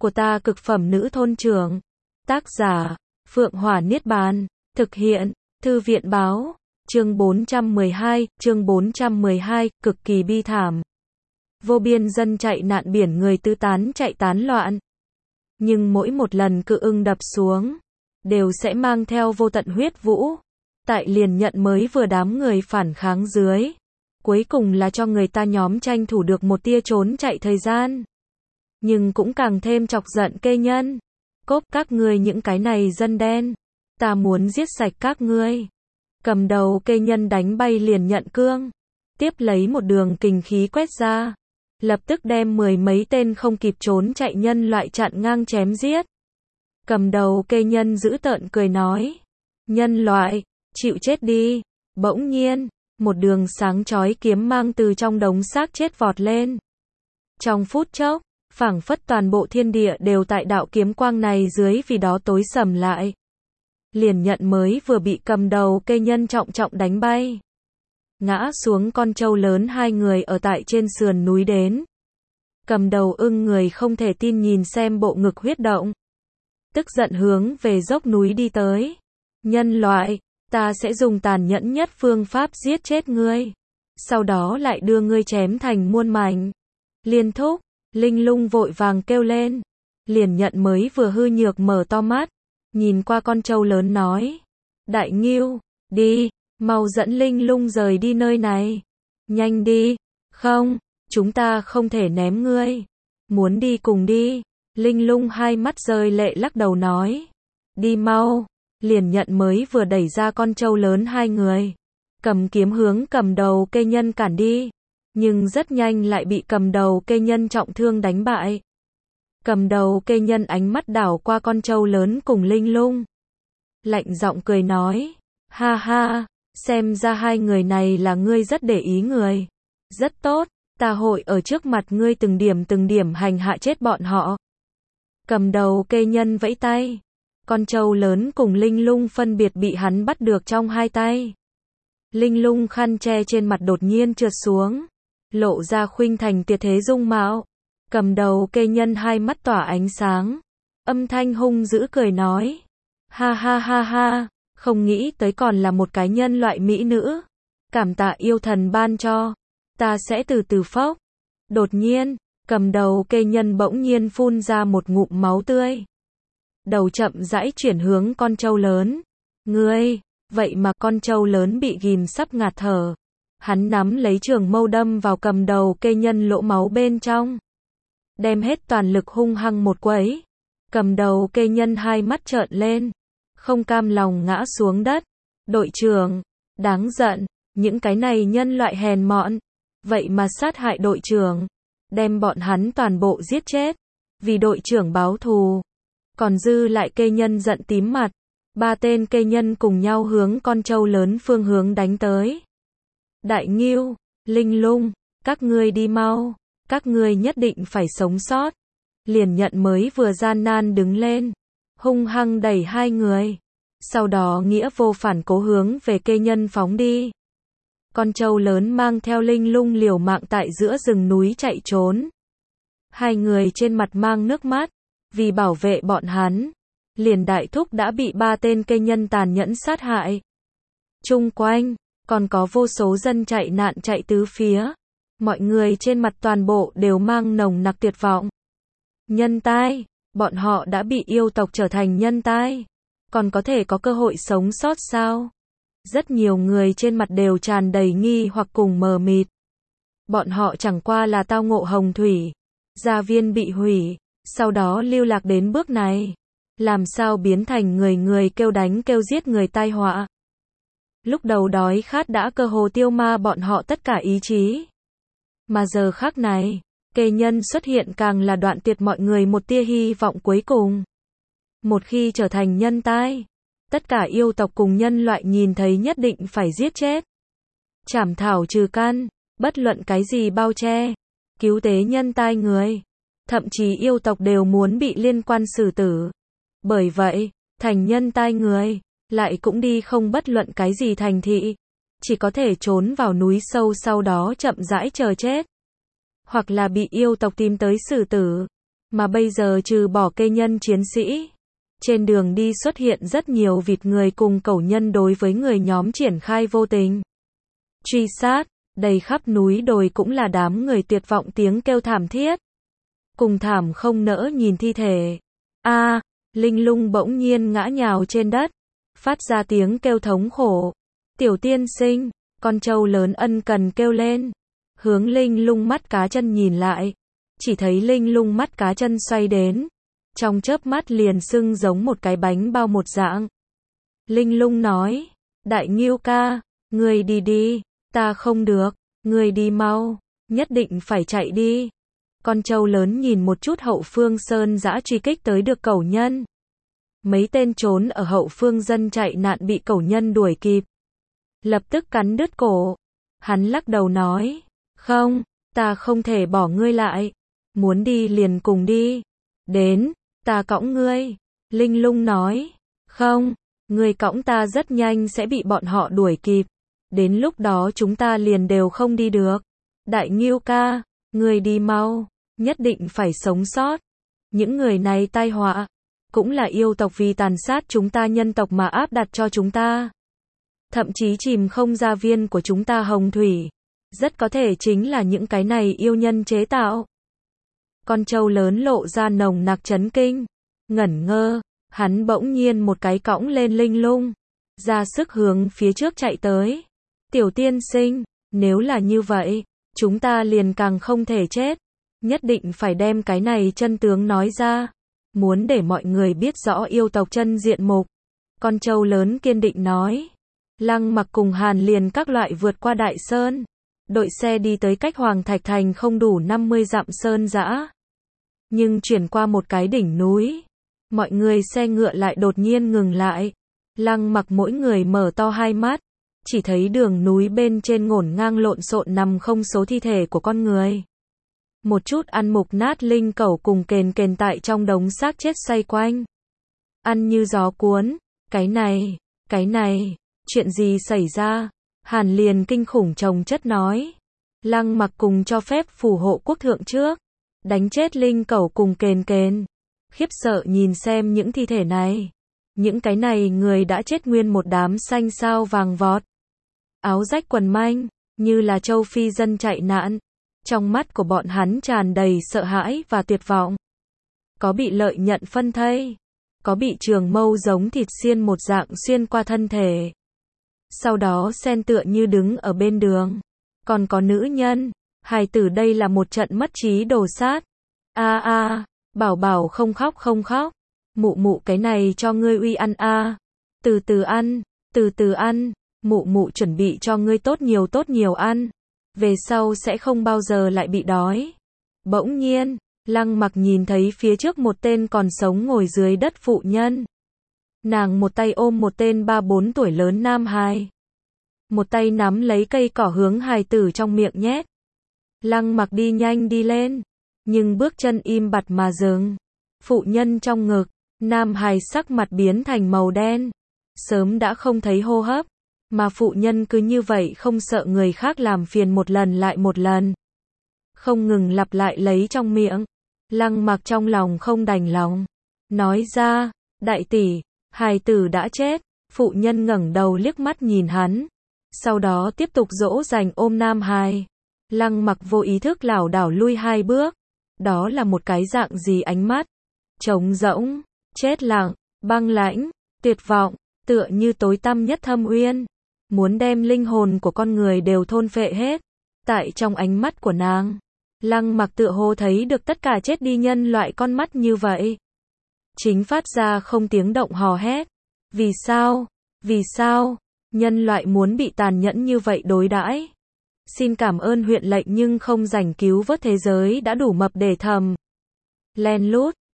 của ta cực phẩm nữ thôn trưởng. Tác giả, Phượng Hỏa Niết Bàn. Thực hiện, Thư viện báo. Chương 412, cực kỳ bi thảm. Vô biên dân chạy nạn biển người tứ tán chạy tán loạn. Nhưng mỗi một lần cự ưng đập xuống, đều sẽ mang theo vô tận huyết vũ. Tại liền nhận mới vừa đám người phản kháng dưới. Cuối cùng là cho người ta nhóm tranh thủ được một tia trốn chạy thời gian. Nhưng cũng càng thêm chọc giận Kê Nhân. Cốp các ngươi những cái này dân đen. Ta muốn giết sạch các ngươi. Cầm đầu Kê Nhân đánh bay liền nhận cương. Tiếp lấy một đường kình khí quét ra. Lập tức đem mười mấy tên không kịp trốn chạy nhân loại chặn ngang chém giết. Cầm đầu Kê Nhân dữ tợn cười nói. Nhân loại, chịu chết đi. Bỗng nhiên, một đường sáng chói kiếm mang từ trong đống xác chết vọt lên. Trong phút chốc, phảng phất toàn bộ thiên địa đều tại đạo kiếm quang này dưới vì đó tối sầm lại. Liền nhận mới vừa bị cầm đầu Kê Nhân trọng trọng đánh bay. Ngã xuống con trâu lớn hai người ở tại trên sườn núi đến. Cầm đầu ưng người không thể tin nhìn xem bộ ngực huyết động. Tức giận hướng về dốc núi đi tới. Nhân loại, ta sẽ dùng tàn nhẫn nhất phương pháp giết chết ngươi. Sau đó lại đưa ngươi chém thành muôn mảnh. Liên Thúc, Linh Lung vội vàng kêu lên. Liền nhận mới vừa hư nhược mở to mắt. Nhìn qua con trâu lớn nói. Đại Ngưu, đi, mau dẫn Linh Lung rời đi nơi này. Nhanh đi, không, chúng ta không thể ném ngươi. Muốn đi cùng đi. Linh Lung hai mắt rơi lệ lắc đầu nói. Đi mau. Liền nhận mới vừa đẩy ra con trâu lớn hai người. Cầm kiếm hướng cầm đầu Kê Nhân cản đi. Nhưng rất nhanh lại bị cầm đầu Kê Nhân trọng thương đánh bại. Cầm đầu Kê Nhân ánh mắt đảo qua con trâu lớn cùng Linh Lung. Lạnh giọng cười nói. Ha ha, xem ra hai người này là ngươi rất để ý người. Rất tốt, ta hội ở trước mặt ngươi từng điểm hành hạ chết bọn họ. Cầm đầu Kê Nhân vẫy tay. Con trâu lớn cùng Linh Lung phân biệt bị hắn bắt được trong hai tay. Linh Lung khăn che trên mặt đột nhiên trượt xuống. Lộ ra khuynh thành tuyệt thế dung mạo. Cầm đầu Kê Nhân hai mắt tỏa ánh sáng. Âm thanh hung dữ cười nói. Ha ha ha ha, không nghĩ tới còn là một cái nhân loại mỹ nữ. Cảm tạ yêu thần ban cho. Ta sẽ từ từ phốc. Đột nhiên, cầm đầu Kê Nhân bỗng nhiên phun ra một ngụm máu tươi. Đầu chậm rãi chuyển hướng con trâu lớn. Ngươi, vậy mà con trâu lớn bị ghim sắp ngạt thở. Hắn nắm lấy trường mâu đâm vào cầm đầu Kê Nhân lỗ máu bên trong. Đem hết toàn lực hung hăng một quấy. Cầm đầu Kê Nhân hai mắt trợn lên. Không cam lòng ngã xuống đất. Đội trưởng, đáng giận, những cái này nhân loại hèn mọn. Vậy mà sát hại đội trưởng. Đem bọn hắn toàn bộ giết chết. Vì đội trưởng báo thù. Còn dư lại Kê Nhân giận tím mặt. Ba tên Kê Nhân cùng nhau hướng con trâu lớn phương hướng đánh tới. Đại Ngưu, Linh Lung, các ngươi đi mau. Các ngươi nhất định phải sống sót. Liền nhận mới vừa gian nan đứng lên. Hung hăng đẩy hai người. Sau đó nghĩa vô phản cố hướng về Kê Nhân phóng đi. Con trâu lớn mang theo Linh Lung liều mạng tại giữa rừng núi chạy trốn. Hai người trên mặt mang nước mắt. Vì bảo vệ bọn hắn, liền đại thúc đã bị ba tên Kê Nhân tàn nhẫn sát hại. Chung quanh, còn có vô số dân chạy nạn chạy tứ phía. Mọi người trên mặt toàn bộ đều mang nồng nặc tuyệt vọng. Nhân tai, bọn họ đã bị yêu tộc trở thành nhân tai. Còn có thể có cơ hội sống sót sao? Rất nhiều người trên mặt đều tràn đầy nghi hoặc cùng mờ mịt. Bọn họ chẳng qua là tao ngộ hồng thủy. Gia viên bị hủy. Sau đó lưu lạc đến bước này. Làm sao biến thành người kêu đánh kêu giết người tai họa. Lúc đầu đói khát đã cơ hồ tiêu ma bọn họ tất cả ý chí. Mà giờ khắc này, Kê Nhân xuất hiện càng là đoạn tuyệt mọi người một tia hy vọng cuối cùng. Một khi trở thành nhân tai, tất cả yêu tộc cùng nhân loại nhìn thấy nhất định phải giết chết. Chảm thảo trừ căn, bất luận cái gì bao che, cứu tế nhân tai người. Thậm chí yêu tộc đều muốn bị liên quan xử tử. Bởi vậy, thành nhân tai người, lại cũng đi không bất luận cái gì thành thị. Chỉ có thể trốn vào núi sâu sau đó chậm rãi chờ chết. Hoặc là bị yêu tộc tìm tới xử tử. Mà bây giờ trừ bỏ kê nhân chiến sĩ, trên đường đi xuất hiện rất nhiều vịt người cùng cẩu nhân đối với người nhóm triển khai vô tình truy sát, đầy khắp núi đồi cũng là đám người tuyệt vọng tiếng kêu thảm thiết. Cùng thảm không nỡ nhìn thi thể. Linh Lung bỗng nhiên ngã nhào trên đất, phát ra tiếng kêu thống khổ. Tiểu tiên sinh, con trâu lớn ân cần kêu lên. Hướng Linh Lung mắt cá chân nhìn lại, chỉ thấy Linh Lung mắt cá chân xoay đến, trong chớp mắt liền sưng giống một cái bánh bao một dạng. Linh Lung nói, Đại Ngưu ca, ngươi đi đi, ta không được, ngươi đi mau, nhất định phải chạy đi. Con trâu lớn nhìn một chút hậu phương sơn dã truy kích tới được cẩu nhân. Mấy tên trốn ở hậu phương dân chạy nạn bị cẩu nhân đuổi kịp, lập tức cắn đứt cổ. Hắn lắc đầu nói, không, ta không thể bỏ ngươi lại, muốn đi liền cùng đi. Đến, ta cõng ngươi. Linh Lung nói, không, ngươi cõng ta rất nhanh sẽ bị bọn họ đuổi kịp. Đến lúc đó chúng ta liền đều không đi được. Đại Ngưu ca, ngươi đi mau, nhất định phải sống sót. Những người này tai họa, cũng là yêu tộc vì tàn sát chúng ta nhân tộc mà áp đặt cho chúng ta. Thậm chí chìm không gia viên của chúng ta hồng thủy, rất có thể chính là những cái này yêu nhân chế tạo. Con trâu lớn lộ ra nồng nặc chấn kinh, ngẩn ngơ, hắn bỗng nhiên một cái cõng lên Linh Lung, ra sức hướng phía trước chạy tới. Tiểu tiên sinh, nếu là như vậy, chúng ta liền càng không thể chết, nhất định phải đem cái này chân tướng nói ra, muốn để mọi người biết rõ yêu tộc chân diện mục. Con trâu lớn kiên định nói. Lăng Mặc cùng Hàn liền các loại vượt qua đại sơn, đội xe đi tới cách Hoàng Thạch Thành không đủ 50 dặm sơn dã. Nhưng chuyển qua một cái đỉnh núi, mọi người xe ngựa lại đột nhiên ngừng lại. Lăng Mặc mỗi người mở to hai mắt, chỉ thấy đường núi bên trên ngổn ngang lộn xộn nằm không số thi thể của con người. Một chút ăn mục nát linh cẩu cùng kền kền tại trong đống xác chết xoay quanh, ăn như gió cuốn. Cái này, chuyện gì xảy ra? Hàn liền kinh khủng chồng chất nói. Lăng Mặc cùng cho phép phù hộ quốc thượng trước, đánh chết linh cẩu cùng kền kền. Khiếp sợ nhìn xem những thi thể này. Những cái này người đã chết nguyên một đám xanh xao vàng vọt, áo rách quần manh, như là châu Phi dân chạy nạn. Trong mắt của bọn hắn tràn đầy sợ hãi và tuyệt vọng. Có bị lợi nhận phân thây, có bị trường mâu giống thịt xiên một dạng xuyên qua thân thể, sau đó sen tựa như đứng ở bên đường. Còn có nữ nhân, hài tử, đây là một trận mất trí đồ sát. Bảo bảo không khóc không khóc. Mụ mụ cái này cho ngươi uy ăn từ từ ăn, mụ mụ chuẩn bị cho ngươi tốt nhiều ăn. Về sau sẽ không bao giờ lại bị đói. Bỗng nhiên, Lăng Mặc nhìn thấy phía trước một tên còn sống ngồi dưới đất phụ nhân. Nàng một tay ôm một tên 3-4 tuổi lớn nam hài, một tay nắm lấy cây cỏ hướng hài tử trong miệng nhét. Lăng Mặc đi nhanh đi lên, nhưng bước chân im bặt mà dừng. Phụ nhân trong ngực, nam hài sắc mặt biến thành màu đen, sớm đã không thấy hô hấp. Mà phụ nhân cứ như vậy không sợ người khác làm phiền một lần lại một lần, không ngừng lặp lại lấy trong miệng. Lăng Mặc trong lòng không đành lòng, nói ra, đại tỷ, hài tử đã chết. Phụ nhân ngẩng đầu liếc mắt nhìn hắn, sau đó tiếp tục dỗ dành ôm nam hài. Lăng Mặc vô ý thức lảo đảo lui 2 bước. Đó là một cái dạng gì ánh mắt? Trống rỗng, chết lặng, băng lãnh, tuyệt vọng, tựa như tối tăm nhất thâm uyên, muốn đem linh hồn của con người đều thôn phệ hết. Tại trong ánh mắt của nàng, Lăng Mặc tựa hồ thấy được tất cả chết đi nhân loại con mắt như vậy. Chính phát ra không tiếng động hò hét. Vì sao? Vì sao? Nhân loại muốn bị tàn nhẫn như vậy đối đãi? Xin cảm ơn huyện lệnh nhưng không rảnh cứu vớt thế giới đã đủ mập để thầm. Len lút,